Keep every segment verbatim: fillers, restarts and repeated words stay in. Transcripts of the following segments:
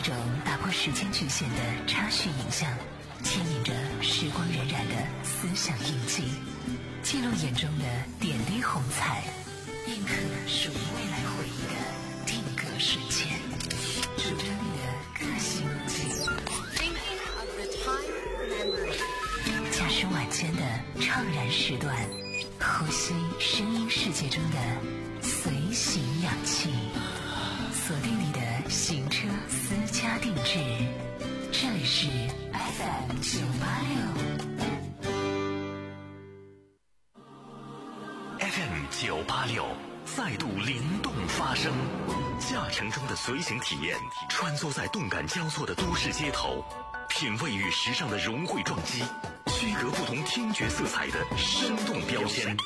种打破时间局限的插叙影像，牵引着时光荏苒的思想印记，记录眼中的点滴红彩，印刻属于未来回忆的定格瞬间，主张你的个性路径。驾驶晚间的怅然时段，呼吸声音世界中的随行氧气，锁定你的行车私家定制，这里是 F M 九八六 F M 九八六再度灵动发声，驾乘中的随行体验，穿梭在动感交错的都市街头，品味与时尚的融汇撞击，区隔不同听觉色彩的生动标签，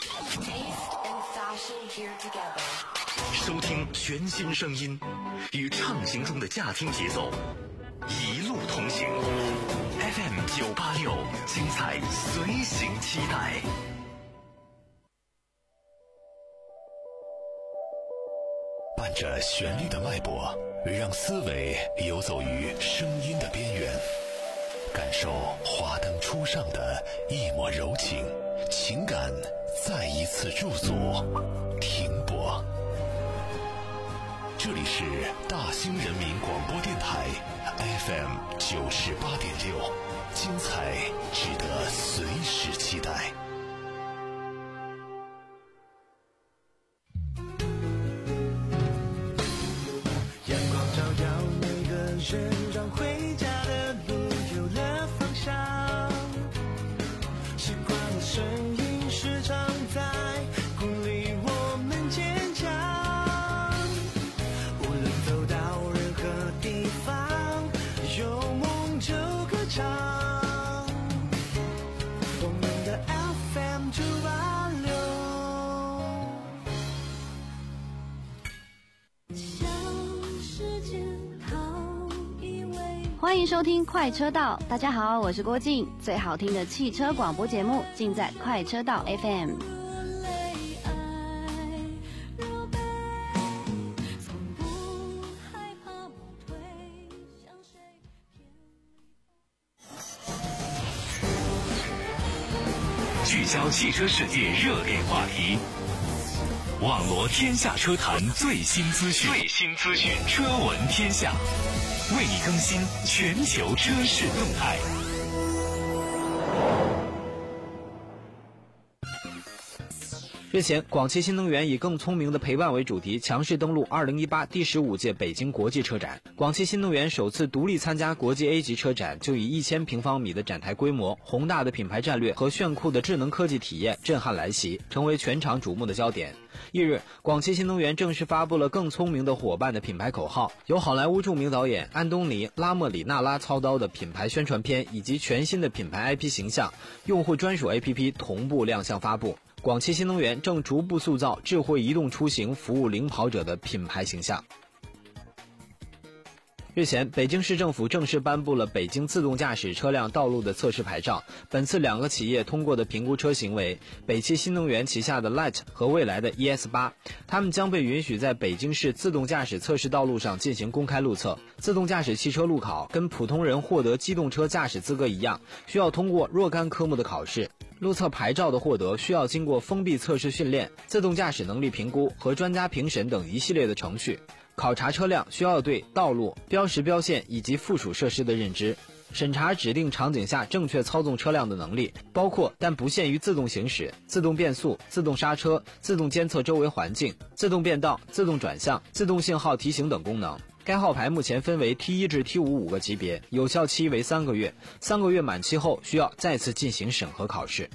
收听全新声音，与畅行中的驾听节奏一路同行。 F M 九八六精彩随行期待。伴着旋律的脉搏，让思维游走于声音的边缘，感受华灯初上的一抹柔情，情感再一次驻足停泊。这里是大兴人民广播电台 F M 九十八点六，精彩值得随时期待。 阳光照耀每个人，让回家的路有了方向。习惯的声音时常在鼓励我们坚强。无论走到任何地方，有梦就歌唱。我们的 F M 九八六。 欢迎收听快车道，大家好，我是郭静，最好听的汽车广播节目尽在快车道 F M。 聚焦汽车世界热点话题，网罗天下车坛最新资讯，最新资讯，车闻天下，为你更新全球车市动态。 日前，广汽新能源以更聪明的陪伴为主题，强势登陆二零一八第十五届北京国际车展。广汽新能源首次独立参加国际 A 级车展，就以一千平方米的展台规模、宏大的品牌战略和炫酷的智能科技体验震撼来袭，成为全场瞩目的焦点。翌日，广汽新能源正式发布了更聪明的伙伴的品牌口号，由好莱坞著名导演安东尼·拉莫里纳拉操刀的品牌宣传片以及全新的品牌 I P 形象、用户专属 A P P 同步亮相发布。广汽新能源正逐步塑造智慧移动出行服务领跑者的品牌形象。日前，北京市政府正式颁布了北京自动驾驶车辆道路的测试牌照。本次两个企业通过的评估车型为北汽新能源旗下的 Light 和蔚来的 E S 八， 它们将被允许在北京市自动驾驶测试道路上进行公开路测。自动驾驶汽车路考跟普通人获得机动车驾驶资格一样，需要通过若干科目的考试。路测牌照的获得需要经过封闭测试训练、自动驾驶能力评估和专家评审等一系列的程序。考察车辆需要对道路、标识标线以及附属设施的认知，审查指定场景下正确操纵车辆的能力，包括但不限于自动行驶、自动变速、自动刹车、自动监测周围环境、自动变道、自动转向、自动信号提醒等功能。该号牌目前分为 T 一 至 T 五 五个级别，有效期为三个月，三个月满期后需要再次进行审核考试。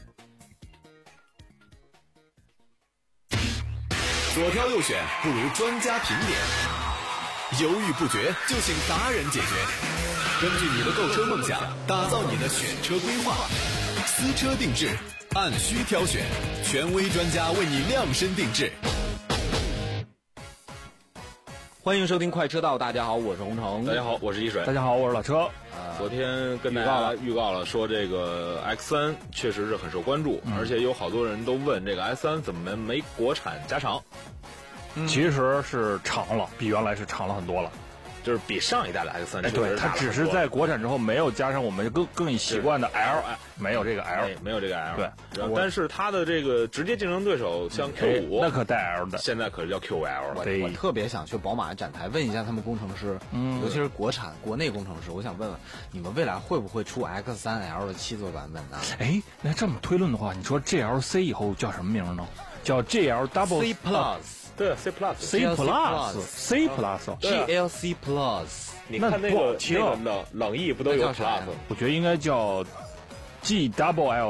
左挑右选不如专家评点，犹豫不决就请达人解决。根据你的购车梦想，打造你的选车规划，私车定制，按需挑选，权威专家为你量身定制。 欢迎收听快车道，大家好，我是洪城。 大家好，我是一水。 大家好，我是老车。 呃、昨天跟大家预告了，说这个 X 三 确实是很受关注，嗯、而且有好多人都问这个 X 三 怎么没国产加长。 嗯、其实是长了，比原来是长了很多了。 就是比上一代的 X 三， 哎，对，它只是在国产之后没有加上我们更更习惯的 L， 没有这个 L， 没有这个 L， 对， 然后但是它的这个直接竞争对手像 Q 五， 那可带 L 的， 现在可是叫 Q L 了。 我我特别想去宝马展台问一下他们工程师，嗯，尤其是国产国内工程师，我想问问你们未来会不会出 X 三 L 的七座版本呢？ 哎，那这么推论的话，你说 G L C 以后叫什么名呢？叫 G L Double C Plus， 对 C Plus，C Plus，C Plus，G L C Plus。 你看那个那个冷冷意不都有 Plus？ 我觉得应该叫 G Double L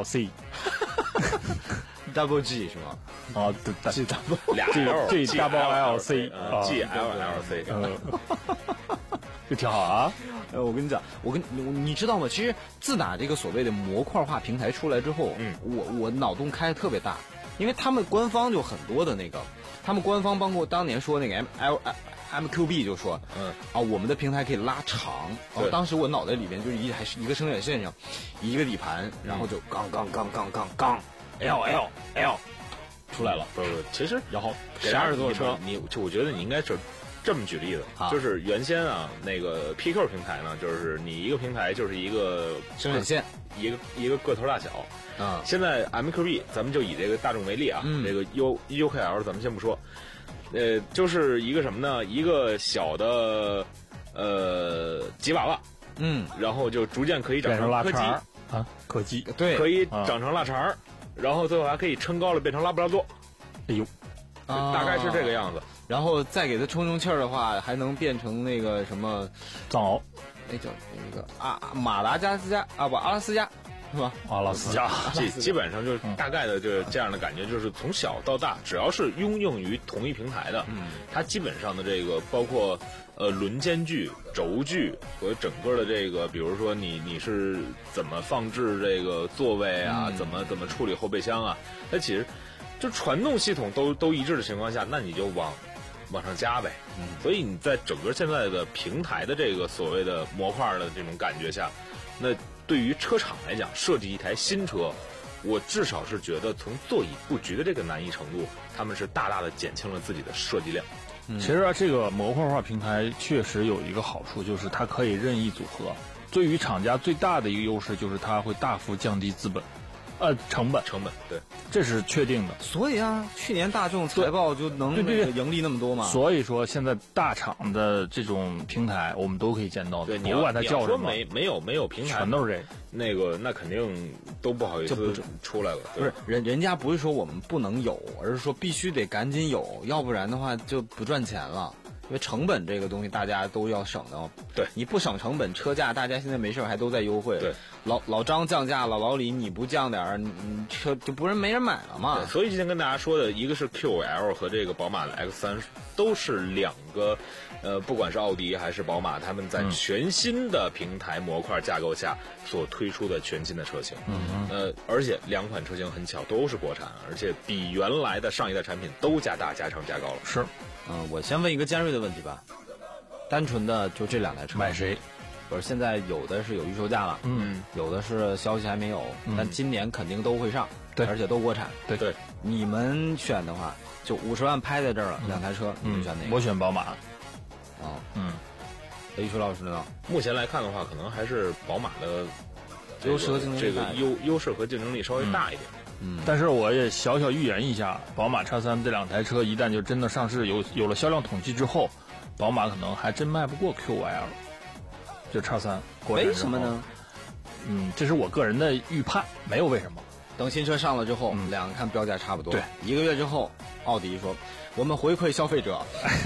C。Double G 是吗？ 啊，对 ，G Double 俩 G Double L C，G L L C， 这挺好啊。 呃，我跟你讲，我跟你你知道吗？其实自打这个所谓的模块化平台出来之后， 嗯， 我我脑洞开的特别大，因为他们官方就很多的那个，他们官方包括当年说那个 M L M Q B 就说， 嗯啊，我们的平台可以拉长。然后当时我脑袋里面就是一还是一个生产线上，一个底盘，然后就杠杠杠杠杠杠 L L L 出来了。 不是，其实然后十二座车，你就我觉得你应该是这么举例子， 啊、 就是原先啊那个 P Q 平台呢，就是你一个平台就是一个生产线， 一个一个个头大小。 啊， 现在 M Q B 咱们就以这个大众为例啊， 嗯、 这个 U U K L 咱们先不说。呃，就是一个什么呢？一个小的，呃，吉娃娃， 嗯， 然后就逐渐可以长成柯基啊，柯基， 对， 可以长成腊肠、啊，然后最后还可以撑高了变成拉布拉多。 哎呦， 啊、大概是这个样子。 然后再给它充充气儿的话，还能变成那个什么藏獒， 那叫那个啊马达加斯加啊不阿拉斯加。是吧？ 阿拉斯加， 基基本上就是大概的，就是这样的感觉，就是从小到大，只要是拥用于同一平台的， 嗯， 它基本上的这个包括呃轮间距、轴距和整个的这个，比如说你你是怎么放置这个座位啊， 嗯、 怎么怎么处理后备箱啊，它其实就传动系统都都一致的情况下，那你就往往上加呗。 嗯， 所以你在整个现在的平台的这个所谓的模块的这种感觉下，那。对于车厂来讲，设计一台新车，我至少是觉得从座椅布局的这个难易程度，他们是大大的减轻了自己的设计量。 嗯、其实啊，这个模块化平台确实有一个好处，就是它可以任意组合。对于厂家最大的一个优势就是它会大幅降低资本，呃，成本， 成本，对， 这是确定的。 所以啊，去年大众财报就能对对对盈利那么多嘛。 所以说，现在大厂的这种平台，我们都可以见到的。 对， 不管它叫什么， 没没有没有平台， 全都是这个。 那个那肯定都不好意思出来了。 不是人人家不是说我们不能有，而是说必须得赶紧有，要不然的话就不赚钱了。因为成本这个东西大家都要省的， 对， 你不省成本，车价大家现在没事还都在优惠， 对， 老老张降价了，老李你不降点儿，你车就不是没人买了嘛。 对，所以今天跟大家说的一个是 Q L 和这个宝马的 X 三，都是两个，呃，不管是奥迪还是宝马，他们在全新的平台模块架构下所推出的全新的车型， 嗯呃，而且两款车型很巧都是国产，而且比原来的上一代产品都加大、加长、加高了。 是。 嗯，我先问一个尖锐的问题吧，单纯的就这两台车买谁？ 不是现在有的是有预售价了， 嗯， 有的是消息还没有， 嗯、 但今年肯定都会上， 对， 而且都国产， 对对。 你们选的话，就五十万拍在这儿了， 嗯、 两台车，你们选哪个？ 我选宝马。 哦， 嗯， 一说老师呢？ 目前来看的话，可能还是宝马的优势和竞争力这个优优势和竞争力稍微大一点。 嗯， 但是我也小小预言一下，宝马 X 三这两台车一旦就真的上市，有有了销量统计之后，宝马可能还真卖不过 Q L， 就 X 三。 为什么呢？ 嗯，这是我个人的预判，没有为什么。 等新车上了之后， 嗯、 两个看标价差不多。 对， 一个月之后，奥迪说我们回馈消费者。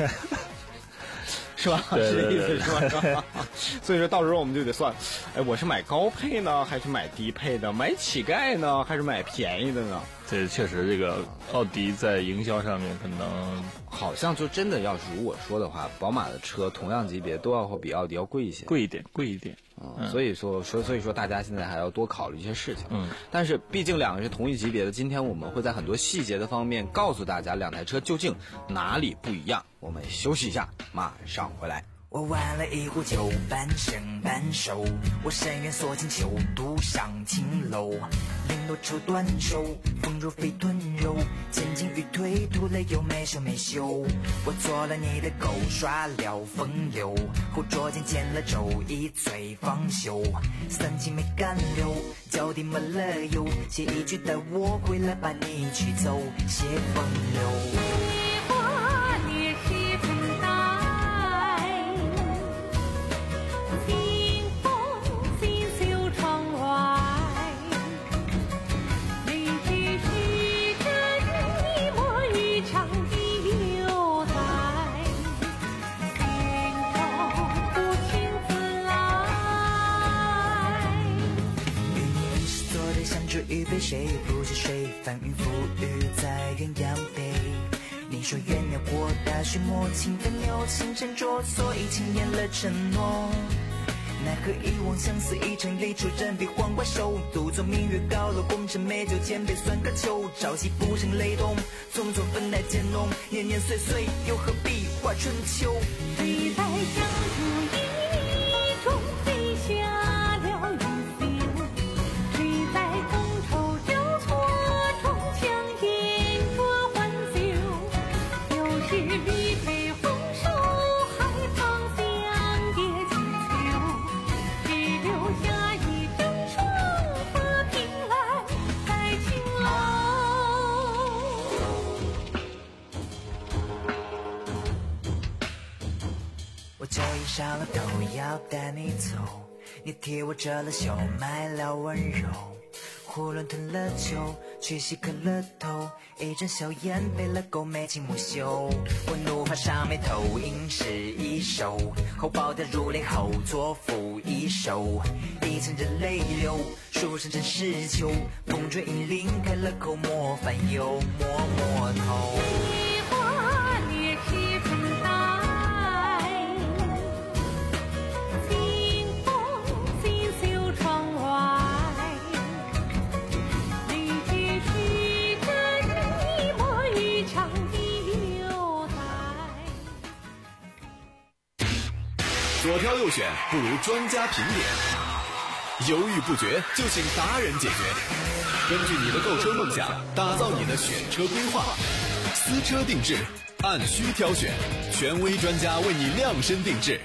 是吧？ 对对对是这意思是吧？所以说到时候我们就得算，哎，我是买高配呢，还是买低配的？买乞丐呢，还是买便宜的呢？ 这确实，这个奥迪在营销上面可能好像就真的要是如果说的话，宝马的车同样级别都要比奥迪要贵一些， 贵一点，贵一点。 嗯，所以说说所以说大家现在还要多考虑一些事情。 嗯， 但是毕竟两个是同一级别的，今天我们会在很多细节的方面告诉大家两台车究竟哪里不一样。我们休息一下，马上回来。 我玩了一壶酒，半生半熟。我深渊锁进秋渡上青楼，零落绸短袖，风如飞豚肉，前进与退，吐泪又没羞没羞。我做了你的狗，耍了风流，后捉奸见了周，一醉方休。三情没干流，脚底抹了油，写一句带我回来把你驱走，写风流。预备谁不是谁，翻云覆雨在鸳鸯杯。你说鸳鸯过大水磨情分有情沉着，所以轻言了承诺。奈何一往相思一场泪出枕边黄瓜瘦，独坐明月高楼，功成美酒千杯算个秋。朝夕不胜雷动，匆匆分来渐浓，年年岁岁又何必话春秋。 飞在江湖一中飞下了云飞，吹在觥筹交错中将烟灼还休。有时离配红手，海棠香叶清秋，只留下一张窗和凭栏在青楼。 我酒意上了头，要带你走，你替我遮了羞，卖了温柔。囫囵吞了酒，去洗渴了头，一阵硝烟背了够眉清目秀。我怒发上眉头，吟诗一首，后报得如雷后作赋一首。一层阵泪流，书生真是秋，风吹银铃开了口，莫烦忧，摸摸头。 梨花烈士曾在，清风细嗅窗外。离去时这一抹一场犹在。 左挑右选不如专家评点，犹豫不决就请达人解决。根据你的购车梦想，打造你的选车规划，私车定制，按需挑选，权威专家为你量身定制。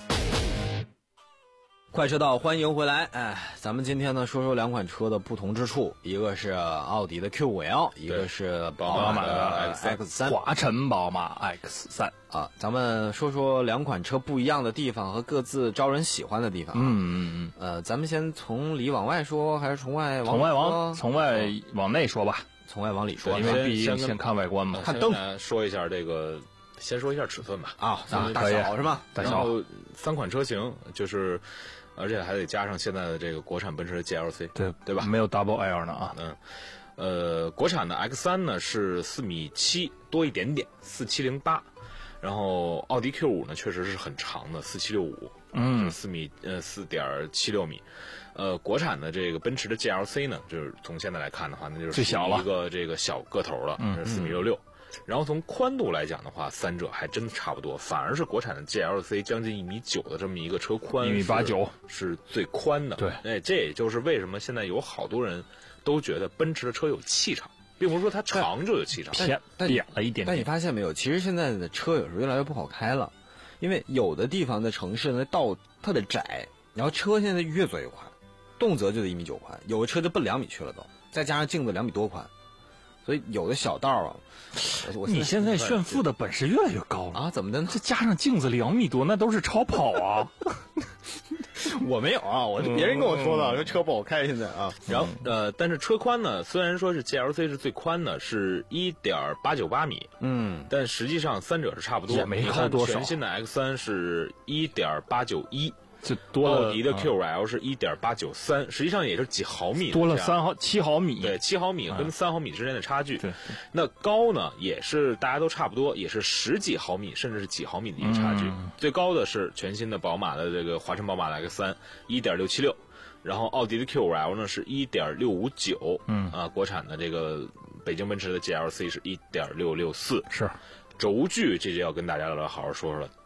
快车道，欢迎回来。哎，咱们今天呢说说两款车的不同之处，一个是奥迪的 Q 五 L， 一个是宝马的 X 三， 华晨宝马 X 三啊。咱们说说两款车不一样的地方和各自招人喜欢的地方。 嗯嗯嗯。 呃，咱们先从里往外说，还是从外往从外往从外往内说吧？ 从外往里说， 因为毕竟先先看外观嘛， 看灯。 说一下这个，先说一下尺寸吧。 啊，大小是吗？ 大小。 然后三款车型就是。而且还得加上现在的这个国产奔驰的 G L C， 对对吧？ 没有 Double L 呢啊。 嗯，呃，国产的 X 三呢是四米七多一点点，四七零八，然后奥迪 Q 五呢确实是很长的，四七六五， 嗯， 四米呃四点七六米。呃，国产的这个奔驰的 G L C 呢，就是从现在来看的话，那就是最小了一个这个小个头了， 嗯， 四米六六。然后从宽度来讲的话，三者还真的差不多，反而是国产的 G L C 将近一米九的这么一个车宽， 一米八九是最宽的。 对， 哎，这也就是为什么现在有好多人都觉得奔驰的车有气场，并不是说它长就有气场， 偏扁了一点点。 但你发现没有，其实现在的车有时候越来越不好开了，因为有的地方的城市呢道特别窄，然后车现在越做越宽，动辄就得一米九宽，有的车就奔两米去了都，再加上镜子两米多宽。所以有的小道啊，我你现在炫富的本事越来越高了啊？怎么的呢？ 这加上镜子两米多，那都是超跑啊！ 我没有啊，我是别人跟我说的，说车不好开现在啊。 然后呃，但是车宽呢，虽然说是 G L C 是最宽的，是一点八九八米， 嗯， 但实际上三者是差不多， 也没高多少。 全新的 X 三是一点八九一。 就多了， 奥迪的 Q 五 L 是一点八九三，实际上也是几毫米， 多了三毫七毫米， 对，七毫米跟三毫米之间的差距。 对， 那高呢也是大家都差不多，也是十几毫米，甚至是几毫米的一个差距。 嗯、 最高的是全新的宝马的这个华晨宝马的 X 三，一点六七六，然后奥迪的 Q 五 L 呢是一点六五九， 嗯啊，国产的这个北京奔驰的 G L C 是一点六六四， 是。 轴距这就要跟大家来好好说说了。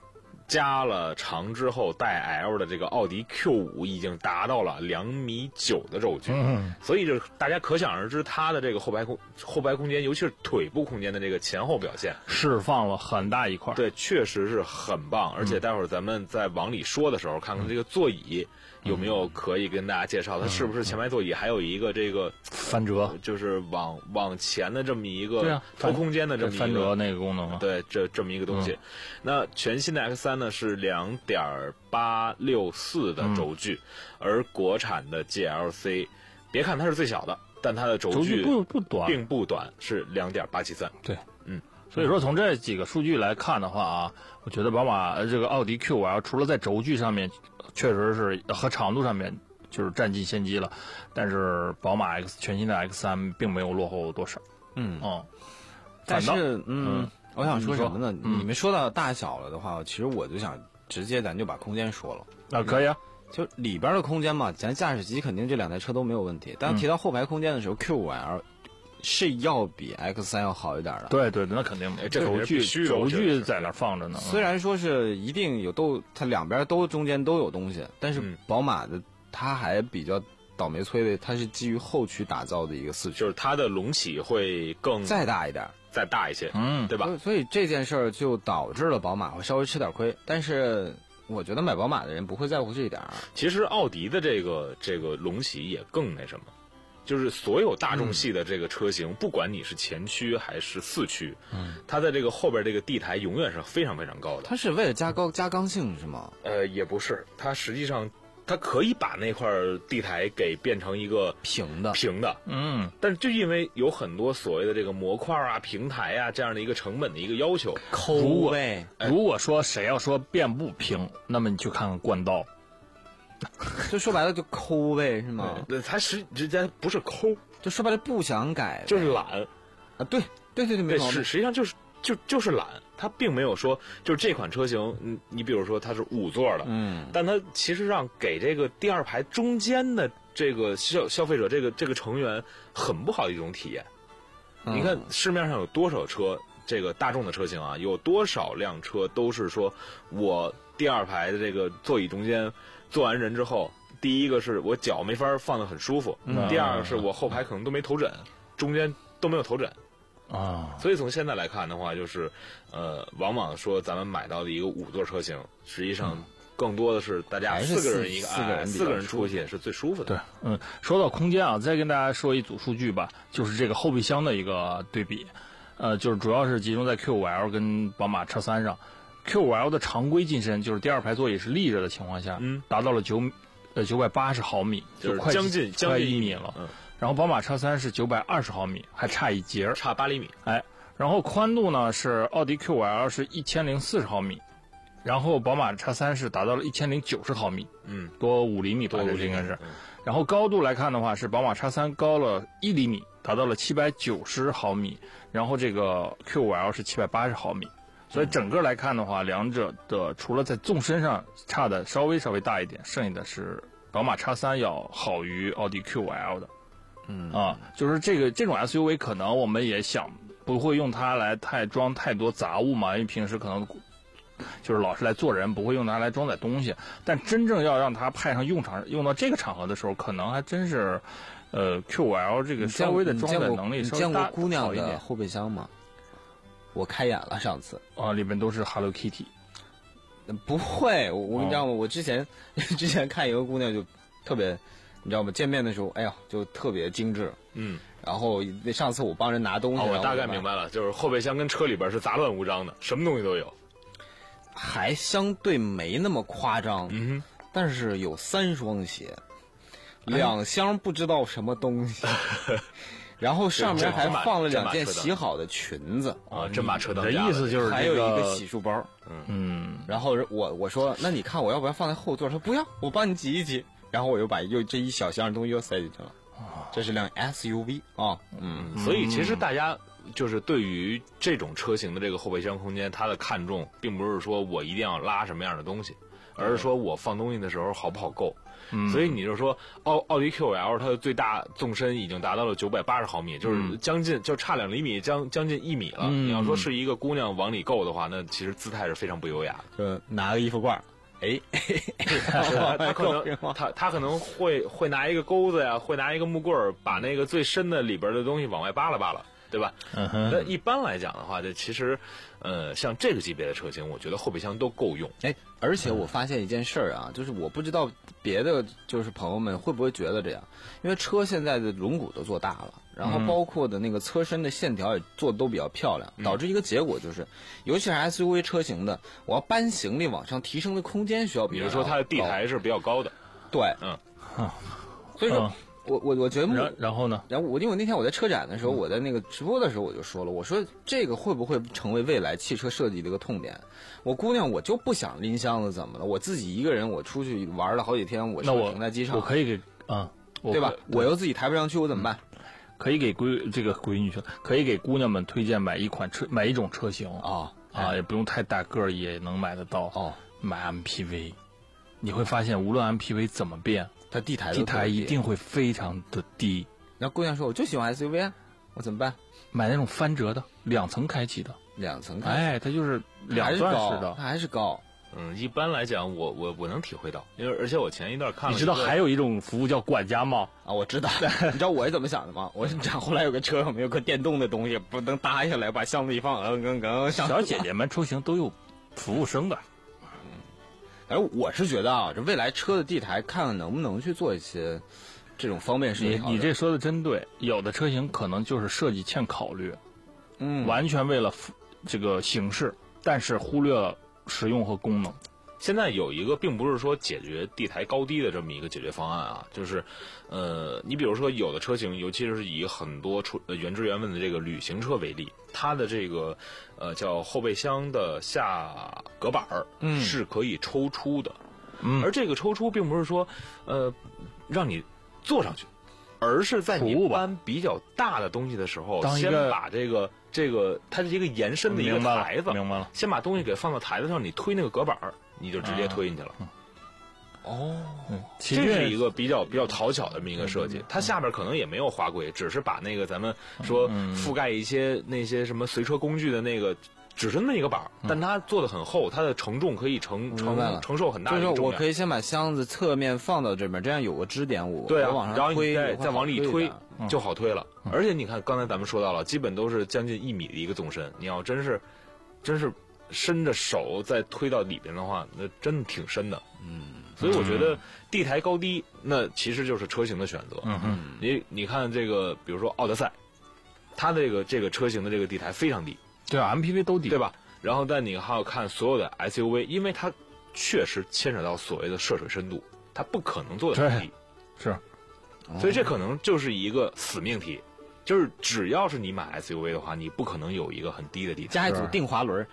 加了长之后带 L 的这个奥迪 Q 五已经达到了两米九的轴距， 嗯， 所以这大家可想而知，它的这个后排空后排空间，尤其是腿部空间的这个前后表现， 释放了很大一块。 对，确实是很棒。而且待会儿咱们在往里说的时候，看看这个座椅有没有可以跟大家介绍，它是不是前排座椅还有一个这个翻折， 就是往往前的这么一个对啊投空间的这么一个翻折那个功能啊。 对，这这么一个东西。嗯、那全新的 X 三 呢是两点八六四的轴距，嗯、而国产的 G L C， 别看它是最小的，但它的轴距不不短， 并不短，是两点八七三。 对， 嗯。 所以说，从这几个数据来看的话啊，我觉得宝马这个奥迪 Q 五 L 除了在轴距上面，确实是和长度上面就是占尽先机了，但是宝马 X 全新的 X 三 并没有落后多少。 嗯哦、嗯， 但是嗯， 嗯我想说什么呢？ 嗯、 你们说到大小了的话，其实我就想直接咱就把空间说了。 啊，可以啊。 就里边的空间嘛，咱驾驶级肯定这两台车都没有问题。但提到后排空间的时候、嗯、，Q 五 L。是要比 X 三 要好一点的， 对对，那肯定的。轴距轴距在那放着呢。 虽然说是一定有都，它两边都中间都有东西，但是宝马的它还比较倒霉催的，它是基于后驱打造的一个四驱， 就是它的隆起会更再大一点， 再大一些， 嗯， 对吧？ 所以这件事儿就导致了宝马会稍微吃点亏，但是我觉得买宝马的人不会在乎这一点。 其实奥迪的这个这个隆起也更那什么。就是所有大众系的这个车型，嗯、不管你是前驱还是四驱，嗯，它在这个后边这个地台永远是非常非常高的。 它是为了加高加刚性是吗？ 呃，也不是，它实际上它可以把那块地台给变成一个平的平的， 嗯， 但是就因为有很多所谓的这个模块啊、平台啊这样的一个成本的一个要求， 抠呗。 如果说谁要说变不平，那么你去看看冠道。 就说白了就抠呗，是吗？ 对，他实之间不是抠， 就说白了不想改， 就是懒啊！对对对对，没错。实实际上就是就就是懒，他并没有说就是这款车型，你你比如说它是五座的， 嗯， 但它其实让给这个第二排中间的这个消消费者这个这个成员很不好的一种体验。 嗯、 你看市面上有多少车，这个大众的车型啊，有多少辆车都是说我第二排的这个座椅中间。坐完人之后，第一个是我脚没法放得很舒服， 嗯、 第二个是我后排可能都没头枕，中间都没有头枕啊。 所以从现在来看的话，就是呃，往往说咱们买到的一个五座车型，实际上更多的是大家四个人一个， 四个人四个人出去是最舒服的。 对，嗯，说到空间啊，再跟大家说一组数据吧，就是这个后备箱的一个对比，呃，就是主要是集中在 Q 五 L 跟宝马 X 三 上。Q 五 L 的常规进深，就是第二排座椅是立着的情况下， 嗯， 达到了九呃九百八十毫米， 就是快将近将近一米了。 嗯， 然后宝马 X 三 是九百二十毫米，还差一截， 差八厘米。 哎，然后宽度呢是奥迪 Q 五 L 是一千零四十毫米，然后宝马 X 三 是达到了一千零九十毫米， 嗯， 多五厘米吧，这应该是。然后高度来看的话，是宝马 X 三 高了一厘米，达到了七百九十毫米，然后这个 Q 五 L 是七百八十毫米。所以整个来看的话，两者的除了在纵深上差的稍微稍微大一点，剩下的是宝马 X 三 要好于奥迪 Q 五 L 的。 嗯啊，就是这个这种 S U V 可能我们也想不会用它来太装太多杂物嘛，因为平时可能就是老是来做人，不会用它来装载东西。但真正要让它派上用场，用到这个场合的时候，可能还真是呃 Q 五 L 这个稍微的装载能力稍微大。 你见过姑娘的后备箱吗？我开眼了，上次啊，里面都是 Hello Kitty。 不会，我我跟你讲，我之前之前看一个姑娘就特别，你知道吗？见面的时候，哎呀，就特别精致。 嗯。 然后上次我帮人拿东西， 哦，我大概明白了，就是后备箱跟车里边是杂乱无章的，什么东西都有。 还相对没那么夸张， 嗯哼， 但是有三双鞋，两箱不知道什么东西。然后上面还放了两件洗好的裙子啊，真把车当家。的意思就是还有一个洗漱包， 嗯， 然后我我说那你看我要不要放在后座？他说不要，我帮你挤一挤。然后我又把又这一小箱的东西又塞进去了。这是辆 S U V 啊， 嗯，所以其实大家就是对于这种车型的这个后备箱空间，它的看重并不是说我一定要拉什么样的东西，而是说我放东西的时候好不好够。嗯，所以你就说奥奥迪 Q 五 L 它的最大纵深已经达到了九百八十毫米，就是将近就差两厘米，将将近一米了。 嗯、 你要说是一个姑娘往里够的话，那其实姿态是非常不优雅的。就拿个衣服挂，哎， 他可能他他可能会会拿一个钩子呀，会拿一个木棍儿，把那个最深的里边的东西往外扒拉扒拉。对吧？嗯哼。那一般来讲的话，这其实，呃，像这个级别的车型，我觉得后备箱都够用。 哎，而且我发现一件事儿啊，就是我不知道别的就是朋友们会不会觉得这样，因为车现在的轮毂都做大了，然后包括的那个车身的线条也做的都比较漂亮，导致一个结果就是，尤其是 S U V 车型的，我要搬行李往上提升的空间需要比较高。 比如说它的地台是比较高的。 对， 嗯， 所以说。我我我觉得， 然然后呢？ 然后我因为那天我在车展的时候，我在那个直播的时候我就说了，我说这个会不会成为未来汽车设计的一个痛点？我姑娘我就不想拎箱子，怎么了？我自己一个人我出去玩了好几天，我车停在机场， 我可以给啊， 对吧？我又自己抬不上去，我怎么办？ 可以给闺这个闺女去，可以给姑娘们推荐买一款车，买一种车型啊啊，也不用太大个儿，也能买得到哦。买 M P V， 你会发现无论 M P V 怎么变。 它地台地台一定会非常的低。 然后姑娘说：“我就喜欢 S U V 啊，我怎么办？ 买那种翻折的，两层开启的， 两层开启。 哎，它就是两段式的， 它还是高。 嗯，一般来讲，我我我能体会到，因为而且我前一段看了， 你知道还有一种服务叫管家吗？ 啊，我知道。你知道我是怎么想的吗？我是讲后来有个车上面有个电动的东西，不能搭下来，把箱子一放，嗯嗯嗯， 小姐姐们出行都有服务生的。” 而我是觉得啊，这未来车的地台看看能不能去做一些这种方便事情。 你你这说的真对，有的车型可能就是设计欠考虑， 嗯， 完全为了这个形式，但是忽略了实用和功能。 现在有一个并不是说解决地台高低的这么一个解决方案啊，就是，呃，你比如说有的车型，尤其是以很多出原汁原味的这个旅行车为例，它的这个呃叫后备箱的下隔板儿，嗯，是可以抽出的，嗯，而这个抽出并不是说呃让你坐上去，而是在你搬比较大的东西的时候，先把这个这个它是一个延伸的一个台子， 明白了， 先把东西给放到台子上，你推那个隔板儿。你就直接推进去了， 啊、 哦， 嗯， 这是一个比较比较讨巧的这么一个设计。它下边可能也没有滑轨，只是把那个咱们说覆盖一些那些什么随车工具的那个只是那么一个板，但它做的很厚，它的承重可以承承承受很大的重量。 就是我可以先把箱子侧面放到这边，这样有个支点，我对啊， 往上推， 然后你再再往里一推就好推了。而且你看，刚才咱们说到了，基本都是将近一米的一个纵深，你要真是真是。伸着手再推到里边的话，那真的挺深的。嗯，所以我觉得地台高低，那其实就是车型的选择。 嗯嗯， 你你看这个，比如说奥德赛，它这个这个车型的这个地台非常低。 对啊 ，M P V 都低， 对吧？然后但你还要看所有的 S U V， 因为它确实牵扯到所谓的涉水深度，它不可能做得很低。 是， 所以这可能就是一个死命题。就是只要是你买 S U V 的话，你不可能有一个很低的地台， 加一组定滑轮。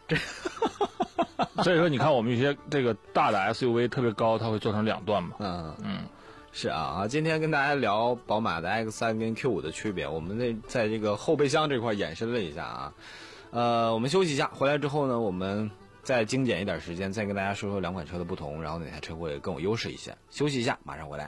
所以说，你看我们有些这个大的 S U V 特别高，它会做成两段嘛。 嗯嗯，是啊啊！今天跟大家聊宝马的 X 三 跟 Q 五的区别，我们在在这个后备箱这块延伸了一下啊。呃，我们休息一下，回来之后呢，我们再精简一点时间，再跟大家说说两款车的不同，然后哪台车会更有优势一些。休息一下，马上回来。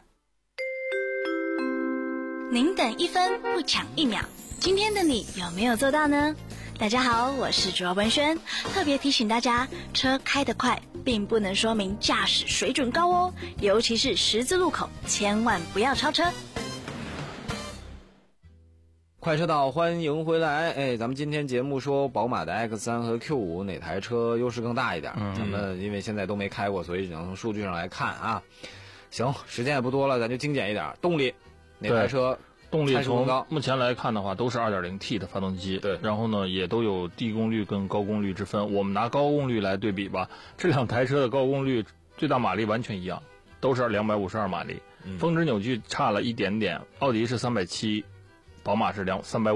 您等一分不抢一秒，今天的你有没有做到呢？大家好，我是主要文轩，特别提醒大家，车开得快并不能说明驾驶水准高哦，尤其是十字路口，千万不要超车。 快车道，欢迎回来。哎，咱们今天节目说宝马的 X 三 和 Q 五哪台车优势更大一点？嗯、咱们因为现在都没开过，所以只能从数据上来看啊。行，时间也不多了，咱就精简一点，动力。哪台车动力从目前来看的话，都是 二点零 T 的发动机， 对， 然后呢也都有低功率跟高功率之分。我们拿高功率来对比吧，这两台车的高功率最大马力完全一样，都是两百五十二马力，嗯、峰值扭矩差了一点点，奥迪是三百七，宝马是两三百五，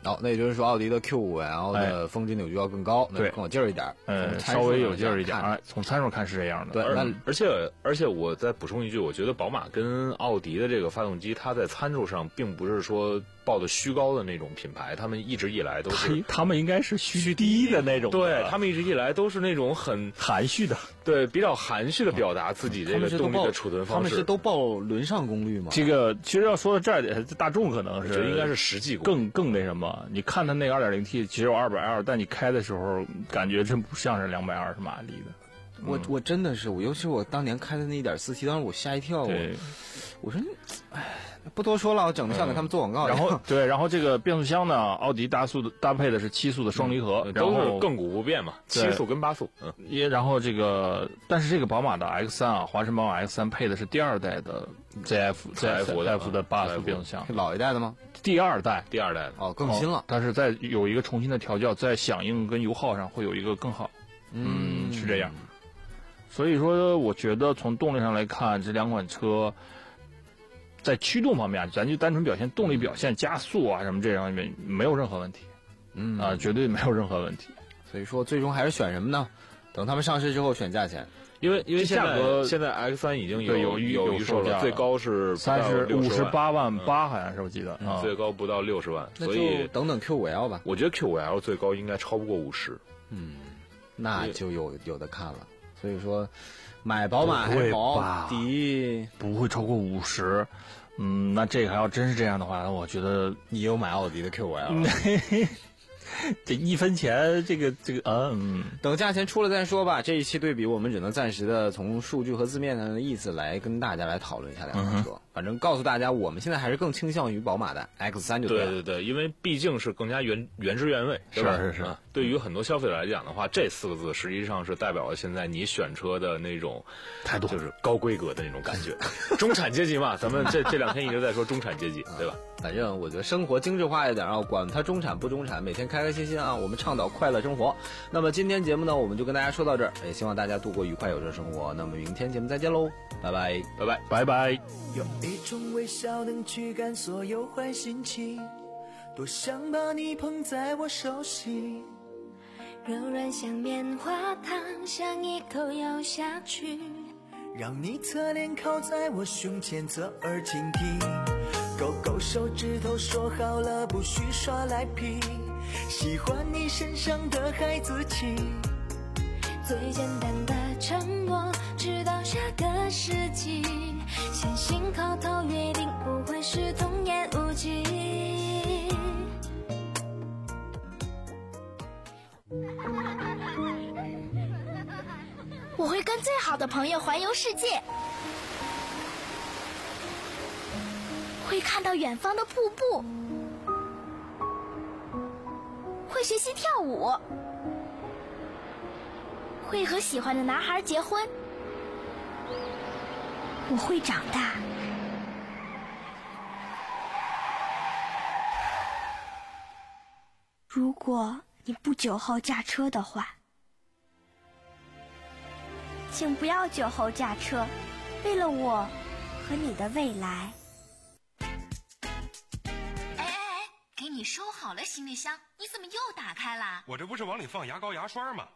哦，那也就是说，奥迪的 Q 五 L 的峰值扭矩要更高，那对， 更有劲儿一点， 呃，稍微有劲儿一点。哎，从参数看是这样的。 对， 而而且而且我再补充一句，我觉得宝马跟奥迪的这个发动机，它在参数上并不是说抱的虚高的那种品牌，他们一直以来都是， 他们应该是虚低的那种， 对他们一直以来都是那种很含蓄的， 对，比较含蓄的表达自己这个动力的储存方式。 他们是都报轮上功率吗？ 这个其实要说到这儿，大众可能是应该是实际更更那什么。你看它那个 二点零 T 只有二百二，但你开的时候感觉真不像是两百二十马力的。 我我真的是我，尤其是我当年开的那 一点四 T， 当时我吓一跳，我我说，哎，不多说了，我整的像给他们做广告一样。 然后对，然后这个变速箱呢，奥迪大速的搭配的是七速的双离合， 嗯、都是亘古不变嘛，七速跟八速。嗯， 也然后这个，但是这个宝马的 X 三 啊，华晨宝马 X 三 配的是第二代的 Z F Z F 的 F 的八速变速箱， 老一代的吗？ 第二代， 第二代的哦，更新了。 但是在有一个重新的调教，在响应跟油耗上会有一个更好。嗯，是这样。所以说，我觉得从动力上来看，这两款车在驱动方面，咱就单纯表现动力表现、加速啊什么这方面没有任何问题。 嗯啊，绝对没有任何问题。 所以说，最终还是选什么呢？等他们上市之后选价钱， 因为因为现价格现在 X 三已经有有有预售了，最高是三十五十八万八， 嗯、 好像是我记得， 嗯、最高不到六十万，所以等等 Q 五 L 吧。 我觉得 Q 五 L 最高应该超不过五十。 嗯，那就有有的看了。所以说，买宝马还是宝迪不会超过五十。嗯，那这个还要真是这样的话，我觉得你有买奥迪的 Q 五 L。 这一分钱，这个这个，嗯， 等价钱出了再说吧。这一期对比，我们只能暂时的从数据和字面上的意思来跟大家来讨论一下两款车。嗯、反正告诉大家，我们现在还是更倾向于宝马的 X 三就对了。 对对对，因为毕竟是更加原原汁原味，对吧？ 是是是、 啊。对于很多消费者来讲的话，这四个字实际上是代表了现在你选车的那种态度， 就是高规格的那种感觉。中产阶级嘛，咱们这这两天一直在说中产阶级，对吧？ 反正我觉得生活精致化一点啊，管它中产不中产，每天开开心心啊，我们倡导快乐生活。那么今天节目呢，我们就跟大家说到这儿，也希望大家度过愉快有乐生活。那么明天节目再见喽，拜拜拜拜拜拜。 用一种微笑能驱赶所有坏心情，多想把你捧在我手心， 柔软像棉花糖，想一口咬下去， 让你侧脸靠在我胸前，侧耳倾听，勾勾手指头说好了不许耍赖皮，喜欢你身上的孩子气， 最简单的承诺直到下个世纪，先行口头约定不会是童言无忌。 我会跟最好的朋友环游世界，会看到远方的瀑布，会学习跳舞，会和喜欢的男孩结婚。我会长大。如果你不酒后驾车的话，请不要酒后驾车，为了我和你的未来。 哎哎哎，给你收好了行李箱，你怎么又打开了？ 我这不是往里放牙膏牙刷吗？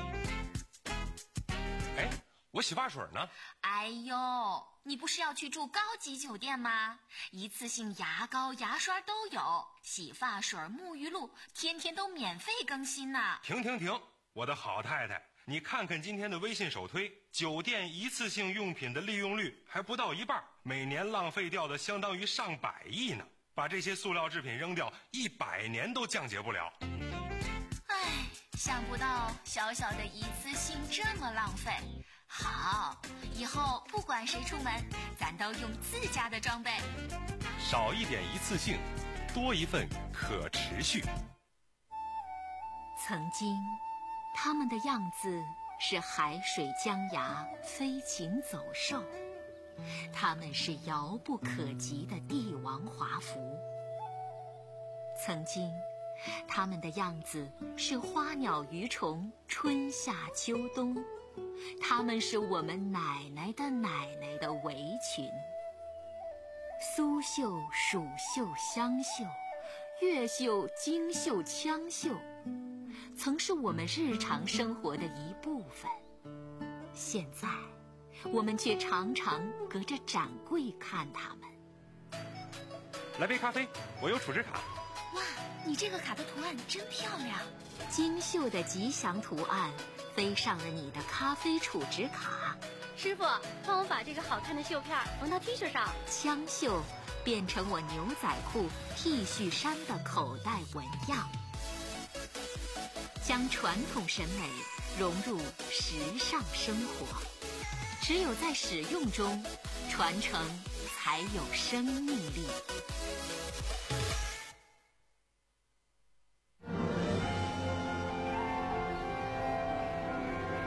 哎，我洗发水呢？ 哎呦，你不是要去住高级酒店吗？一次性牙膏牙刷都有，洗发水沐浴露天天都免费更新呢。 停停停，我的好太太，你看看今天的微信首推，酒店一次性用品的利用率还不到一半，每年浪费掉的相当于上百亿呢。把这些塑料制品扔掉，一百年都降解不了。 唉，想不到小小的一次性这么浪费。好，以后不管谁出门，咱都用自家的装备。 少一点一次性，多一份可持续。 曾经他们的样子是海水江崖，飞禽走兽，他们是遥不可及的帝王华服。曾经他们的样子是花鸟鱼虫，春夏秋冬，他们是我们奶奶的奶奶的围裙。苏绣、蜀绣、湘绣， 越绣、精绣、枪绣，曾是我们日常生活的一部分。现在，我们却常常隔着展柜看它们。 来杯咖啡，我有储值卡。 哇，你这个卡的图案真漂亮！精绣的吉祥图案飞上了你的咖啡储值卡。 师傅，帮我把这个好看的绣片缝到 T 恤上。 枪绣变成我牛仔裤、T 恤衫的口袋纹样，将传统审美融入时尚生活。只有在使用中，传承才有生命力。